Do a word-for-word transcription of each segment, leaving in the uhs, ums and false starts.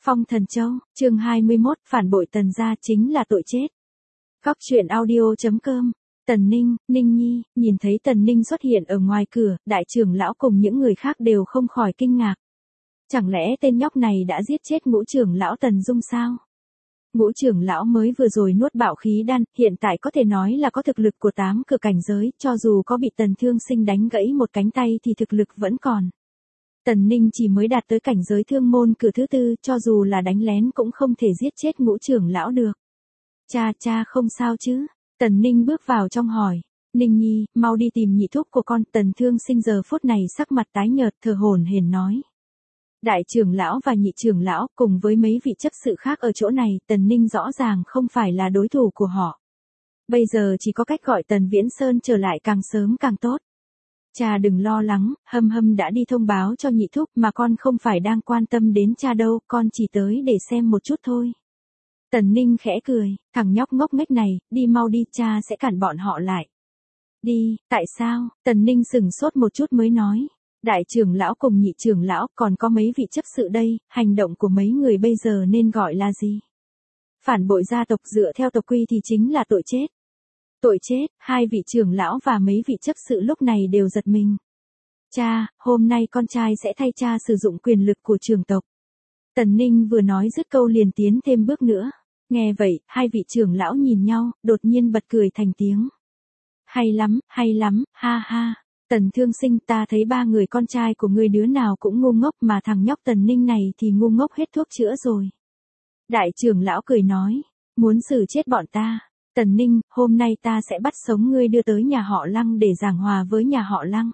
Phong Thần Châu, chương hai mươi mốt, phản bội Tần gia chính là tội chết. Góc truyện audio.com. Tần Ninh, Ninh Nhi, nhìn thấy Tần Ninh xuất hiện ở ngoài cửa, đại trưởng lão cùng những người khác đều không khỏi kinh ngạc. Chẳng lẽ tên nhóc này đã giết chết ngũ trưởng lão Tần Dung sao? Ngũ trưởng lão mới vừa rồi nuốt bạo khí đan, hiện tại có thể nói là có thực lực của tám cửa cảnh giới, cho dù có bị Tần Thương Sinh đánh gãy một cánh tay thì thực lực vẫn còn. Tần Ninh chỉ mới đạt tới cảnh giới thương môn cửa thứ tư, cho dù là đánh lén cũng không thể giết chết ngũ trưởng lão được. Cha cha không sao chứ? Tần Ninh bước vào trong hỏi. Ninh Nhi, mau đi tìm nhị thúc của con. Tần Thương Sinh giờ phút này sắc mặt tái nhợt, thở hổn hển nói. Đại trưởng lão và nhị trưởng lão cùng với mấy vị chấp sự khác ở chỗ này, Tần Ninh rõ ràng không phải là đối thủ của họ. Bây giờ chỉ có cách gọi Tần Viễn Sơn trở lại càng sớm càng tốt. Cha đừng lo lắng, Hâm Hâm đã đi thông báo cho nhị thúc, mà con không phải đang quan tâm đến cha đâu, con chỉ tới để xem một chút thôi. Tần Ninh khẽ cười, thằng nhóc ngốc nghếch này, đi mau đi, cha sẽ cản bọn họ lại. Đi, tại sao? Tần Ninh sửng sốt một chút mới nói. Đại trưởng lão cùng nhị trưởng lão, còn có mấy vị chấp sự đây, hành động của mấy người bây giờ nên gọi là gì? Phản bội gia tộc dựa theo tộc quy thì chính là tội chết. Tội chết, hai vị trưởng lão và mấy vị chấp sự lúc này đều giật mình. Cha, hôm nay con trai sẽ thay cha sử dụng quyền lực của trưởng tộc. Tần Ninh vừa nói dứt câu liền tiến thêm bước nữa. Nghe vậy, hai vị trưởng lão nhìn nhau, đột nhiên bật cười thành tiếng. Hay lắm, hay lắm, ha ha. Tần Thương Sinh, ta thấy ba người con trai của ngươi đứa nào cũng ngu ngốc, mà thằng nhóc Tần Ninh này thì ngu ngốc hết thuốc chữa rồi. Đại trưởng lão cười nói, muốn xử chết bọn ta. Tần Ninh, hôm nay ta sẽ bắt sống ngươi đưa tới nhà họ Lăng để giảng hòa với nhà họ Lăng.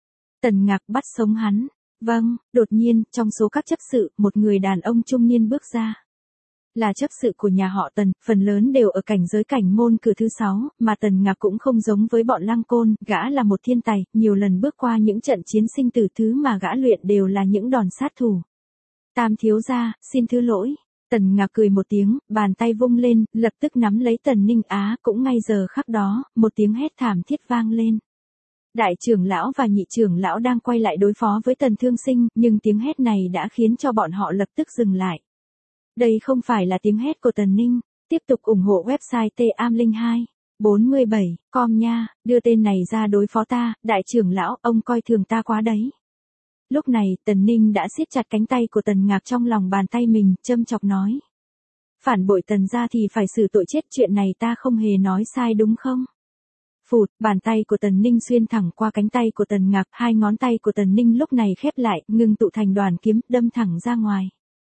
Tần Ngạc bắt sống hắn. Vâng, đột nhiên, trong số các chấp sự, một người đàn ông trung niên bước ra. Là chấp sự của nhà họ Tần, phần lớn đều ở cảnh giới cảnh môn cửa thứ sáu, mà Tần Ngạc cũng không giống với bọn Lăng Côn, gã là một thiên tài, nhiều lần bước qua những trận chiến sinh tử, thứ mà gã luyện đều là những đòn sát thủ. Tam thiếu gia, xin thứ lỗi. Tần Ngạc cười một tiếng, bàn tay vung lên, lập tức nắm lấy Tần Ninh. Á, cũng ngay giờ khắc đó, một tiếng hét thảm thiết vang lên. Đại trưởng lão và nhị trưởng lão đang quay lại đối phó với Tần Thương Sinh, nhưng tiếng hét này đã khiến cho bọn họ lập tức dừng lại. Đây không phải là tiếng hét của Tần Ninh. Tiếp tục ủng hộ website t a m linh hai bốn bảy chấm com nha, đưa tên này ra đối phó ta, đại trưởng lão, ông coi thường ta quá đấy. Lúc này, Tần Ninh đã siết chặt cánh tay của Tần Ngạc trong lòng bàn tay mình, châm chọc nói. Phản bội Tần gia thì phải xử tội chết, chuyện này ta không hề nói sai đúng không? Phụt, bàn tay của Tần Ninh xuyên thẳng qua cánh tay của Tần Ngạc, hai ngón tay của Tần Ninh lúc này khép lại, ngưng tụ thành đoàn kiếm, đâm thẳng ra ngoài.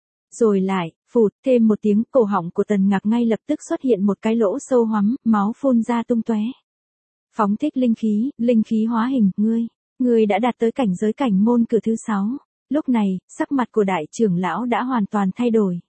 Rồi lại, phụt, thêm một tiếng, cổ họng của Tần Ngạc ngay lập tức xuất hiện một cái lỗ sâu hoắm, máu phun ra tung tóe. Phóng thích linh khí, linh khí hóa hình, ngươi, ngươi đã đạt tới cảnh giới cảnh môn cửa thứ sáu. Lúc này, sắc mặt của đại trưởng lão đã hoàn toàn thay đổi.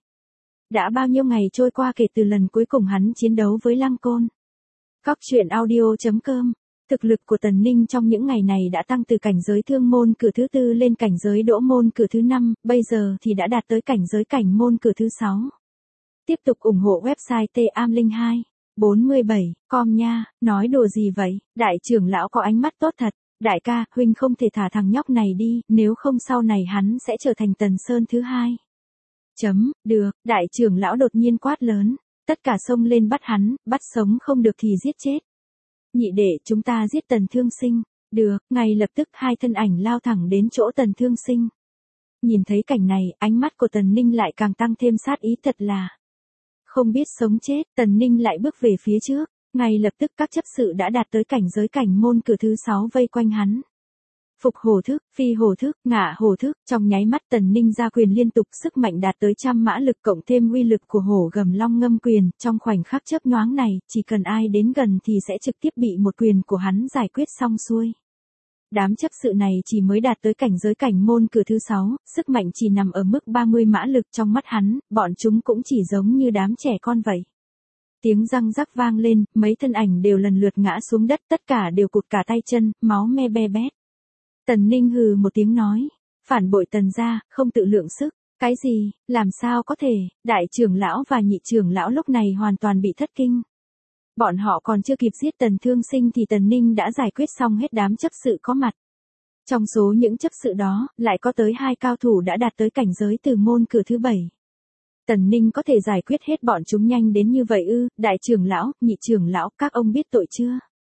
Đã bao nhiêu ngày trôi qua kể từ lần cuối cùng hắn chiến đấu với Lăng Côn. Góc truyện audio.com. Thực lực của Tần Ninh trong những ngày này đã tăng từ cảnh giới thương môn cửa thứ tư lên cảnh giới đỗ môn cửa thứ năm, bây giờ thì đã đạt tới cảnh giới cảnh môn cửa thứ sáu. Tiếp tục ủng hộ website t a m linh hai bốn bảy chấm com nha, nói đùa gì vậy, đại trưởng lão có ánh mắt tốt thật. Đại ca, huynh không thể thả thằng nhóc này đi, nếu không sau này hắn sẽ trở thành Tần Sơn thứ hai. Chấm, được, đại trưởng lão đột nhiên quát lớn, tất cả xông lên bắt hắn, bắt sống không được thì giết chết. Nhị đệ, chúng ta giết Tần Thương Sinh. Được, ngay lập tức hai thân ảnh lao thẳng đến chỗ Tần Thương Sinh. Nhìn thấy cảnh này, ánh mắt của Tần Ninh lại càng tăng thêm sát ý, thật là không biết sống chết. Tần Ninh lại bước về phía trước, ngay lập tức các chấp sự đã đạt tới cảnh giới cảnh môn cửa thứ sáu vây quanh hắn. Phục hổ thức, phi hổ thức, ngạ hổ thức, trong nháy mắt Tần Ninh ra quyền liên tục, sức mạnh đạt tới trăm mã lực cộng thêm uy lực của hổ gầm long ngâm quyền, trong khoảnh khắc chớp nhoáng này, chỉ cần ai đến gần thì sẽ trực tiếp bị một quyền của hắn giải quyết xong xuôi. Đám chấp sự này chỉ mới đạt tới cảnh giới cảnh môn cửa thứ sáu, sức mạnh chỉ nằm ở mức ba mươi mã lực, trong mắt hắn, bọn chúng cũng chỉ giống như đám trẻ con vậy. Tiếng răng rắc vang lên, mấy thân ảnh đều lần lượt ngã xuống đất, tất cả đều cụt cả tay chân, máu me be bét. Tần Ninh hừ một tiếng nói, phản bội Tần gia, không tự lượng sức, cái gì, làm sao có thể, đại trưởng lão và nhị trưởng lão lúc này hoàn toàn bị thất kinh. Bọn họ còn chưa kịp giết Tần Thương Sinh thì Tần Ninh đã giải quyết xong hết đám chấp sự có mặt. Trong số những chấp sự đó, lại có tới hai cao thủ đã đạt tới cảnh giới từ môn cửa thứ bảy. Tần Ninh có thể giải quyết hết bọn chúng nhanh đến như vậy ư? Đại trưởng lão, nhị trưởng lão, các ông biết tội chưa?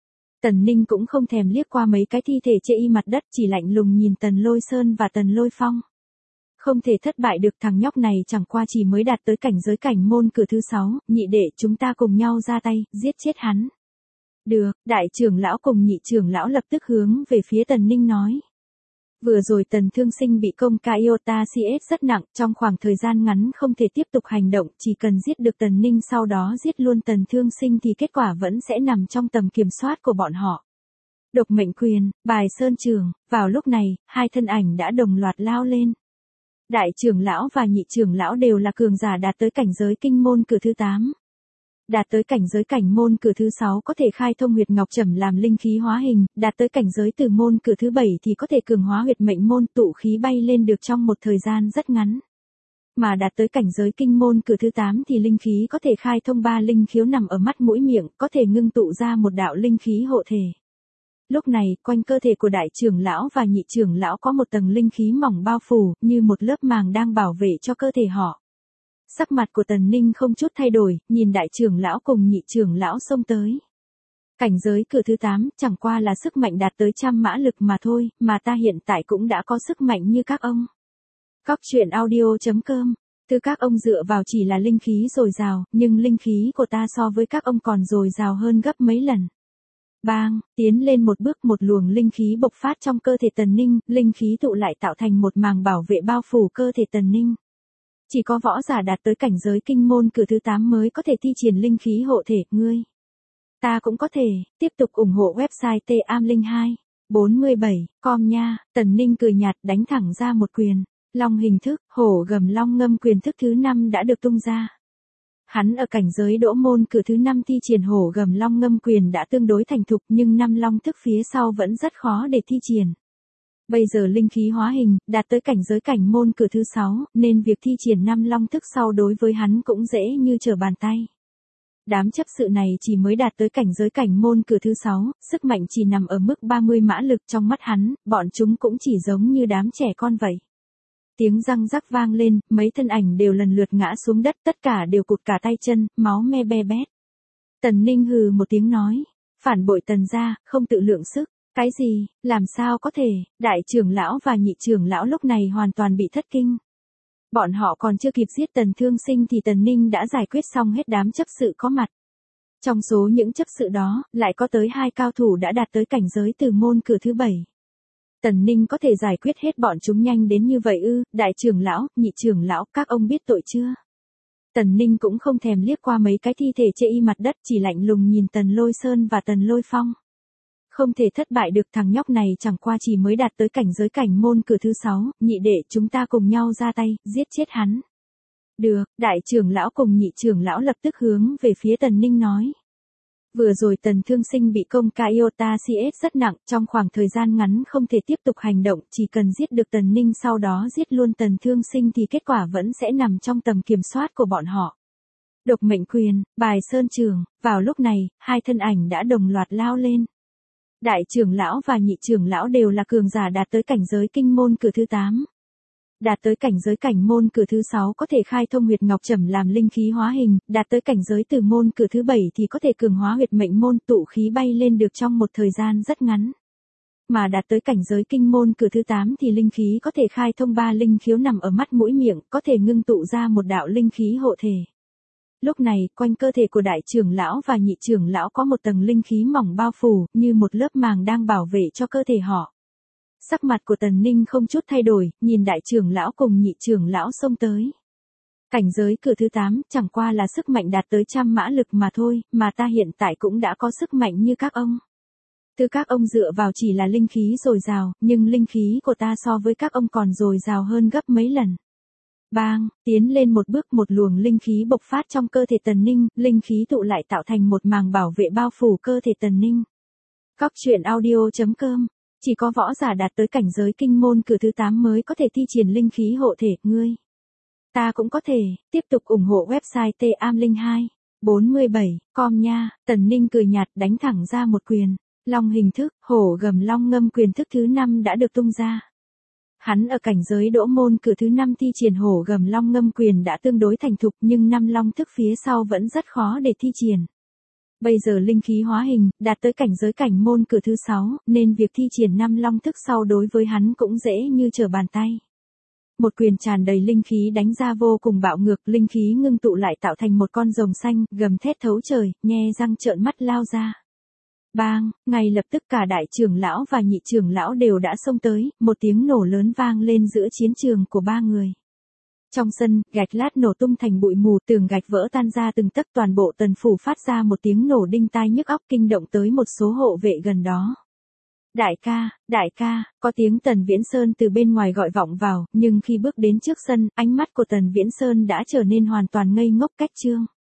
Tần Ninh cũng không thèm liếc qua mấy cái thi thể chê y mặt đất, chỉ lạnh lùng nhìn Tần Lôi Sơn và Tần Lôi Phong. Không thể thất bại được, thằng nhóc này chẳng qua chỉ mới đạt tới cảnh giới cảnh môn cửa thứ sáu, nhị đệ chúng ta cùng nhau ra tay, giết chết hắn. Được, đại trưởng lão cùng nhị trưởng lão lập tức hướng về phía Tần Ninh nói. Vừa rồi Tần Thương Sinh bị công ca Iota xê ét rất nặng, trong khoảng thời gian ngắn không thể tiếp tục hành động, chỉ cần giết được Tần Ninh sau đó giết luôn Tần Thương Sinh thì kết quả vẫn sẽ nằm trong tầm kiểm soát của bọn họ. Độc mệnh quyền, bài sơn trường, vào lúc này, hai thân ảnh đã đồng loạt lao lên. Đại trưởng lão và nhị trưởng lão đều là cường giả đạt tới cảnh giới kinh môn cửa thứ tám. Đạt tới cảnh giới cảnh môn cửa thứ sáu có thể khai thông huyệt ngọc trầm làm linh khí hóa hình, đạt tới cảnh giới từ môn cửa thứ bảy thì có thể cường hóa huyệt mệnh môn tụ khí bay lên được trong một thời gian rất ngắn. Mà đạt tới cảnh giới kinh môn cửa thứ tám thì linh khí có thể khai thông ba linh khiếu nằm ở mắt mũi miệng, có thể ngưng tụ ra một đạo linh khí hộ thể. Lúc này, quanh cơ thể của đại trưởng lão và nhị trưởng lão có một tầng linh khí mỏng bao phủ, như một lớp màng đang bảo vệ cho cơ thể họ. Sắc mặt của Tần Ninh không chút thay đổi, nhìn đại trưởng lão cùng nhị trưởng lão xông tới. Cảnh giới cửa thứ tám chẳng qua là sức mạnh đạt tới trăm mã lực mà thôi, mà ta hiện tại cũng đã có sức mạnh như các ông. Cóc truyện audio chấm com. Thứ các ông dựa vào chỉ là linh khí dồi dào, nhưng linh khí của ta so với các ông còn dồi dào hơn gấp mấy lần. Bang, tiến lên một bước, một luồng linh khí bộc phát trong cơ thể Tần Ninh, linh khí tụ lại tạo thành một màng bảo vệ bao phủ cơ thể Tần Ninh. Chỉ có võ giả đạt tới cảnh giới kinh môn cửa thứ tám mới có thể thi triển linh khí hộ thể, ngươi. Ta cũng có thể, tiếp tục ủng hộ website T A M Linh hai, bốn mươi bảy, com nha. Tần Ninh cười nhạt đánh thẳng ra một quyền. Long hình thức, hổ gầm long ngâm quyền thức thứ năm đã được tung ra. Hắn ở cảnh giới đỗ môn cửa thứ năm thi triển hổ gầm long ngâm quyền đã tương đối thành thục, nhưng năm long thức phía sau vẫn rất khó để thi triển. Bây giờ linh khí hóa hình, đạt tới cảnh giới cảnh môn cửa thứ sáu, nên việc thi triển năm long thức sau đối với hắn cũng dễ như trở bàn tay. Đám chấp sự này chỉ mới đạt tới cảnh giới cảnh môn cửa thứ sáu, sức mạnh chỉ nằm ở mức ba mươi mã lực, trong mắt hắn, bọn chúng cũng chỉ giống như đám trẻ con vậy. Tiếng răng rắc vang lên, mấy thân ảnh đều lần lượt ngã xuống đất, tất cả đều cụt cả tay chân, máu me be bét. Tần Ninh hừ một tiếng nói, phản bội Tần gia, không tự lượng sức. Cái gì, làm sao có thể? Đại trưởng lão và nhị trưởng lão lúc này hoàn toàn bị thất kinh. Bọn họ còn chưa kịp giết Tần Thương Sinh thì Tần Ninh đã giải quyết xong hết đám chấp sự có mặt. Trong số những chấp sự đó, lại có tới hai cao thủ đã đạt tới cảnh giới từ môn cửa thứ bảy. Tần Ninh có thể giải quyết hết bọn chúng nhanh đến như vậy ư? Đại trưởng lão, nhị trưởng lão, các ông biết tội chưa? Tần Ninh cũng không thèm liếc qua mấy cái thi thể chê y mặt đất, chỉ lạnh lùng nhìn Tần Lôi Sơn và Tần Lôi Phong. Không thể thất bại được, thằng nhóc này chẳng qua chỉ mới đạt tới cảnh giới cảnh môn cửa thứ sáu, nhị đệ chúng ta cùng nhau ra tay, giết chết hắn. Được, đại trưởng lão cùng nhị trưởng lão lập tức hướng về phía Tần Ninh nói. Vừa rồi Tần Thương Sinh bị công ca Iota xê ét rất nặng, trong khoảng thời gian ngắn không thể tiếp tục hành động, chỉ cần giết được Tần Ninh sau đó giết luôn Tần Thương Sinh thì kết quả vẫn sẽ nằm trong tầm kiểm soát của bọn họ. Độc mệnh quyền, bài sơn trường, vào lúc này, hai thân ảnh đã đồng loạt lao lên. Đại trưởng lão và nhị trưởng lão đều là cường giả đạt tới cảnh giới kinh môn cửa thứ tám. Đạt tới cảnh giới cảnh môn cửa thứ sáu có thể khai thông huyệt ngọc trầm làm linh khí hóa hình, đạt tới cảnh giới từ môn cửa thứ bảy thì có thể cường hóa huyệt mệnh môn tụ khí bay lên được trong một thời gian rất ngắn. Mà đạt tới cảnh giới kinh môn cửa thứ tám thì linh khí có thể khai thông ba linh khiếu nằm ở mắt mũi miệng, có thể ngưng tụ ra một đạo linh khí hộ thể. Lúc này, quanh cơ thể của đại trưởng lão và nhị trưởng lão có một tầng linh khí mỏng bao phủ, như một lớp màng đang bảo vệ cho cơ thể họ. Sắc mặt của Tần Ninh không chút thay đổi, nhìn đại trưởng lão cùng nhị trưởng lão xông tới. Cảnh giới cửa thứ tám chẳng qua là sức mạnh đạt tới trăm mã lực mà thôi, mà ta hiện tại cũng đã có sức mạnh như các ông. Thứ các ông dựa vào chỉ là linh khí dồi dào, nhưng linh khí của ta so với các ông còn dồi dào hơn gấp mấy lần. Bang, tiến lên một bước, một luồng linh khí bộc phát trong cơ thể Tần Ninh, linh khí tụ lại tạo thành một màng bảo vệ bao phủ cơ thể Tần Ninh. Cóc truyện audio chấm com. Chỉ có võ giả đạt tới cảnh giới kinh môn cửa thứ tám mới có thể thi triển linh khí hộ thể, ngươi. Ta cũng có thể, tiếp tục ủng hộ website T A M Linh hai, bốn mươi bảy, com nha. Tần Ninh cười nhạt đánh thẳng ra một quyền. Long hình thức, hổ gầm long ngâm quyền thức thứ năm đã được tung ra. Hắn ở cảnh giới đỗ môn cử thứ năm thi triển hổ gầm long ngâm quyền đã tương đối thành thục, nhưng năm long thức phía sau vẫn rất khó để thi triển. Bây giờ linh khí hóa hình, đạt tới cảnh giới cảnh môn cử thứ sáu, nên việc thi triển năm long thức sau đối với hắn cũng dễ như trở bàn tay. Một quyền tràn đầy linh khí đánh ra vô cùng bạo ngược, linh khí ngưng tụ lại tạo thành một con rồng xanh, gầm thét thấu trời, nhe răng trợn mắt lao ra. Bang, ngay lập tức cả đại trưởng lão và nhị trưởng lão đều đã xông tới, một tiếng nổ lớn vang lên giữa chiến trường của ba người. Trong sân, gạch lát nổ tung thành bụi mù, tường gạch vỡ tan ra từng tấc, toàn bộ tần phủ phát ra một tiếng nổ đinh tai nhức óc, kinh động tới một số hộ vệ gần đó. Đại ca, đại ca, có tiếng Tần Viễn Sơn từ bên ngoài gọi vọng vào, nhưng khi bước đến trước sân, ánh mắt của Tần Viễn Sơn đã trở nên hoàn toàn ngây ngốc cách trương.